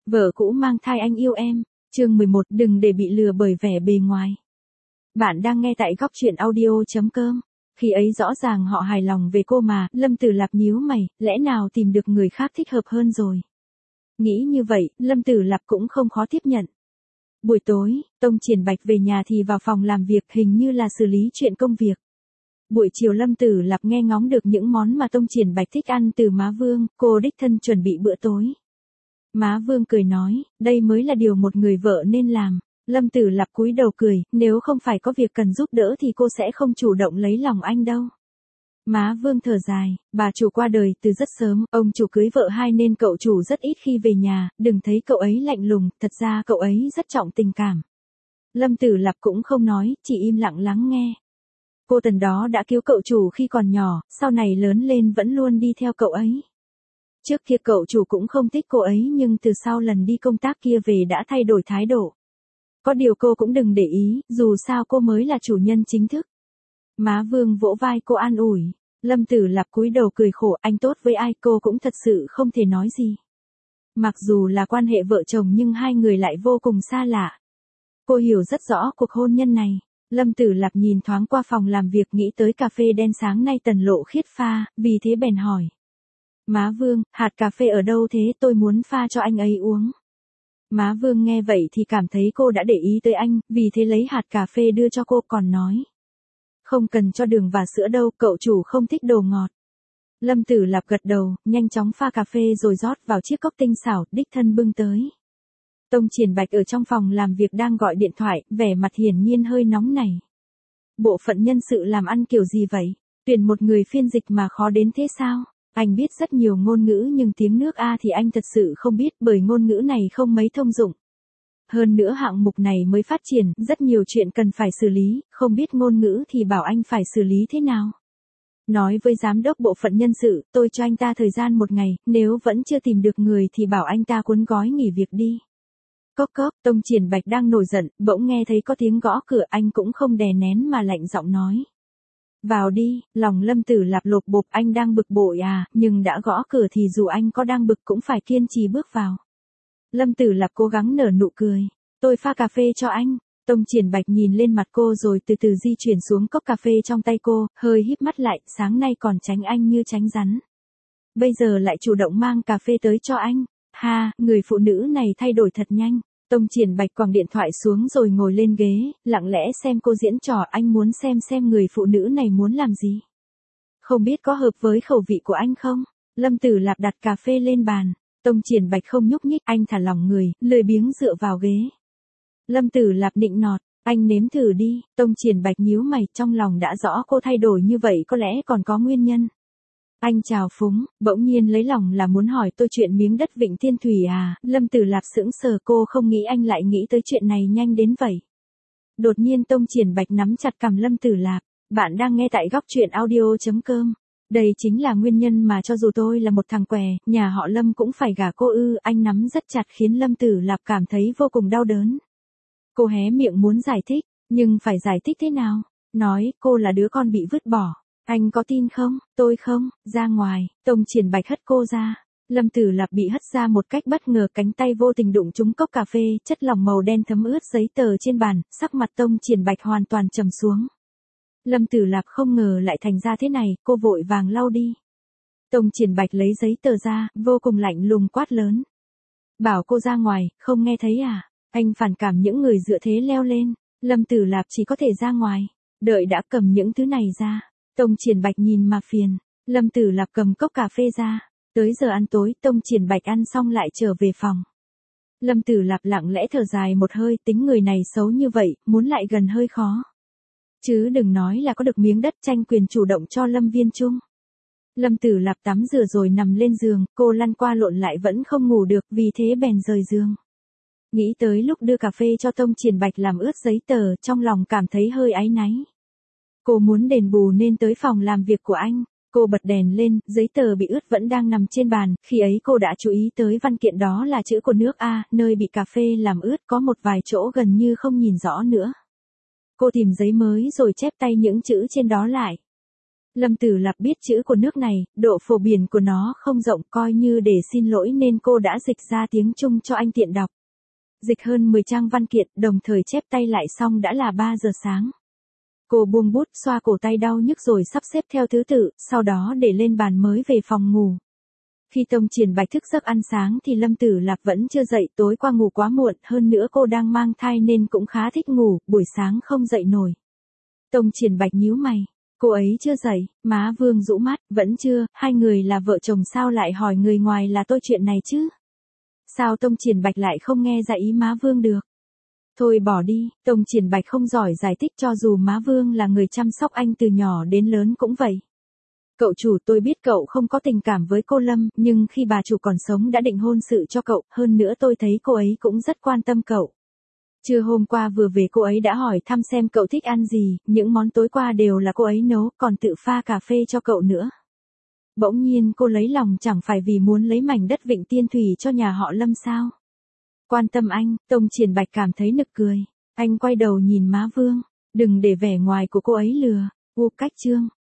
Vợ cũ mang thai anh yêu em. Chương 11, đừng để bị lừa bởi vẻ bề ngoài. Bạn đang nghe tại góc truyện audio.com. Khi ấy rõ ràng họ hài lòng về cô mà, Lâm Tử Lạp nhíu mày, lẽ nào tìm được người khác thích hợp hơn rồi. Nghĩ như vậy, Lâm Tử Lạp cũng không khó tiếp nhận. Buổi tối, Tông Triển Bạch về nhà thì vào phòng làm việc, hình như là xử lý chuyện công việc. Buổi chiều Lâm Tử Lạp nghe ngóng được những món mà Tông Triển Bạch thích ăn từ má Vương, cô đích thân chuẩn bị bữa tối. Má Vương cười nói, đây mới là điều một người vợ nên làm. Lâm Tử Lạp cúi đầu cười, nếu không phải có việc cần giúp đỡ thì cô sẽ không chủ động lấy lòng anh đâu. Má Vương thở dài, bà chủ qua đời từ rất sớm, ông chủ cưới vợ hai nên cậu chủ rất ít khi về nhà, đừng thấy cậu ấy lạnh lùng, thật ra cậu ấy rất trọng tình cảm. Lâm Tử Lạp cũng không nói, chỉ im lặng lắng nghe. Cô Tần đó đã cứu cậu chủ khi còn nhỏ, sau này lớn lên vẫn luôn đi theo cậu ấy. Trước kia cậu chủ cũng không thích cô ấy nhưng từ sau lần đi công tác kia về đã thay đổi thái độ. Có điều cô cũng đừng để ý, dù sao cô mới là chủ nhân chính thức. Má Vương vỗ vai cô an ủi. Lâm Tử Lạp cúi đầu cười khổ, anh tốt với ai cô cũng thật sự không thể nói gì. Mặc dù là quan hệ vợ chồng nhưng hai người lại vô cùng xa lạ. Cô hiểu rất rõ cuộc hôn nhân này. Lâm Tử Lạp nhìn thoáng qua phòng làm việc nghĩ tới cà phê đen sáng nay Tần Lộ Khiết pha, vì thế bèn hỏi. Má Vương, hạt cà phê ở đâu thế, tôi muốn pha cho anh ấy uống. Má Vương nghe vậy thì cảm thấy cô đã để ý tới anh, vì thế lấy hạt cà phê đưa cho cô còn nói. Không cần cho đường và sữa đâu, cậu chủ không thích đồ ngọt. Lâm Tử Lạp gật đầu, nhanh chóng pha cà phê rồi rót vào chiếc cốc tinh xảo, đích thân bưng tới. Tông Triển Bạch ở trong phòng làm việc đang gọi điện thoại, vẻ mặt hiển nhiên hơi nóng nảy. Bộ phận nhân sự làm ăn kiểu gì vậy? Tuyển một người phiên dịch mà khó đến thế sao? Anh biết rất nhiều ngôn ngữ nhưng tiếng nước A thì anh thật sự không biết bởi ngôn ngữ này không mấy thông dụng. Hơn nữa hạng mục này mới phát triển, rất nhiều chuyện cần phải xử lý, không biết ngôn ngữ thì bảo anh phải xử lý thế nào. Nói với giám đốc bộ phận nhân sự, tôi cho anh ta thời gian 1 ngày, nếu vẫn chưa tìm được người thì bảo anh ta cuốn gói nghỉ việc đi. Cốc cốc, Tông Triển Bạch đang nổi giận, bỗng nghe thấy có tiếng gõ cửa, anh cũng không đè nén mà lạnh giọng nói. Vào đi, lòng Lâm Tử Lạp lột bột, anh đang bực bội à, nhưng đã gõ cửa thì dù anh có đang bực cũng phải kiên trì bước vào. Lâm Tử Lạp cố gắng nở nụ cười. Tôi pha cà phê cho anh. Tông Triển Bạch nhìn lên mặt cô rồi từ từ di chuyển xuống cốc cà phê trong tay cô, hơi híp mắt lại, sáng nay còn tránh anh như tránh rắn. Bây giờ lại chủ động mang cà phê tới cho anh. Ha, người phụ nữ này thay đổi thật nhanh. Tông Triển Bạch quẳng điện thoại xuống rồi ngồi lên ghế, lặng lẽ xem cô diễn trò, anh muốn xem người phụ nữ này muốn làm gì. Không biết có hợp với khẩu vị của anh không? Lâm Tử Lạp đặt cà phê lên bàn. Tông Triển Bạch không nhúc nhích, anh thả lỏng người, lười biếng dựa vào ghế. Lâm Tử Lạp nịnh nọt, anh nếm thử đi. Tông Triển Bạch nhíu mày, trong lòng đã rõ cô thay đổi như vậy có lẽ còn có nguyên nhân. Anh chào phúng, bỗng nhiên lấy lòng là muốn hỏi tôi chuyện miếng đất Vịnh Thiên Thủy à, Lâm Tử Lạp sững sờ, cô không nghĩ anh lại nghĩ tới chuyện này nhanh đến vậy. Đột nhiên Tông Triển Bạch nắm chặt cằm Lâm Tử Lạp, bạn đang nghe tại góc truyện audio.com. Đây chính là nguyên nhân mà cho dù tôi là một thằng què, nhà họ Lâm cũng phải gả cô ư, anh nắm rất chặt khiến Lâm Tử Lạp cảm thấy vô cùng đau đớn. Cô hé miệng muốn giải thích, nhưng phải giải thích thế nào? Nói cô là đứa con bị vứt bỏ. Anh có tin không? Tôi không, ra ngoài. Tông Triển Bạch hất cô ra. Lâm Tử Lạp bị hất ra một cách bất ngờ, cánh tay vô tình đụng trúng cốc cà phê, chất lỏng màu đen thấm ướt giấy tờ trên bàn, sắc mặt Tông Triển Bạch hoàn toàn trầm xuống. Lâm Tử Lạp không ngờ lại thành ra thế này, cô vội vàng lau đi. Tông Triển Bạch lấy giấy tờ ra, vô cùng lạnh lùng quát lớn. Bảo cô ra ngoài, không nghe thấy à? Anh phản cảm những người dựa thế leo lên. Lâm Tử Lạp chỉ có thể ra ngoài. Đợi đã cầm những thứ này ra. Tông Triển Bạch nhìn mà phiền. Lâm Tử Lạp cầm cốc cà phê ra. Tới giờ ăn tối, Tông Triển Bạch ăn xong lại trở về phòng. Lâm Tử Lạp lặng lẽ thở dài một hơi, tính người này xấu như vậy, muốn lại gần hơi khó. Chứ đừng nói là có được miếng đất tranh quyền chủ động cho Lâm Viên Trung. Lâm Tử Lạp tắm rửa rồi nằm lên giường, cô lăn qua lộn lại vẫn không ngủ được, vì thế bèn rời giường. Nghĩ tới lúc đưa cà phê cho Tông Triển Bạch làm ướt giấy tờ, trong lòng cảm thấy hơi áy náy. Cô muốn đền bù nên tới phòng làm việc của anh. Cô bật đèn lên, giấy tờ bị ướt vẫn đang nằm trên bàn, khi ấy cô đã chú ý tới văn kiện đó là chữ của nước A, nơi bị cà phê làm ướt có một vài chỗ gần như không nhìn rõ nữa. Cô tìm giấy mới rồi chép tay những chữ trên đó lại. Lâm Tử Lạp biết chữ của nước này, độ phổ biển của nó không rộng, coi như để xin lỗi nên cô đã dịch ra tiếng Trung cho anh tiện đọc. Dịch hơn 10 trang văn kiện, đồng thời chép tay lại xong đã là 3 giờ sáng. Cô buông bút, xoa cổ tay đau nhức rồi sắp xếp theo thứ tự, sau đó để lên bàn mới về phòng ngủ. Khi Tông Triển Bạch thức giấc ăn sáng thì Lâm Tử Lạp vẫn chưa dậy, tối qua ngủ quá muộn, hơn nữa cô đang mang thai nên cũng khá thích ngủ, buổi sáng không dậy nổi. Tông Triển Bạch nhíu mày, cô ấy chưa dậy, má Vương rũ mắt, vẫn chưa, hai người là vợ chồng sao lại hỏi người ngoài là tôi chuyện này chứ? Sao Tông Triển Bạch lại không nghe ra ý má Vương được? Thôi bỏ đi, Tông Triển Bạch không giỏi giải thích cho dù má Vương là người chăm sóc anh từ nhỏ đến lớn cũng vậy. Cậu chủ, tôi biết cậu không có tình cảm với cô Lâm, nhưng khi bà chủ còn sống đã định hôn sự cho cậu, hơn nữa tôi thấy cô ấy cũng rất quan tâm cậu. Trưa hôm qua vừa về cô ấy đã hỏi thăm xem cậu thích ăn gì, những món tối qua đều là cô ấy nấu, còn tự pha cà phê cho cậu nữa. Bỗng nhiên cô lấy lòng chẳng phải vì muốn lấy mảnh đất Vịnh Tiên Thủy cho nhà họ Lâm sao? Quan tâm anh, Tông Triển Bạch cảm thấy nực cười. Anh quay đầu nhìn má Vương, đừng để vẻ ngoài của cô ấy lừa. Cách chương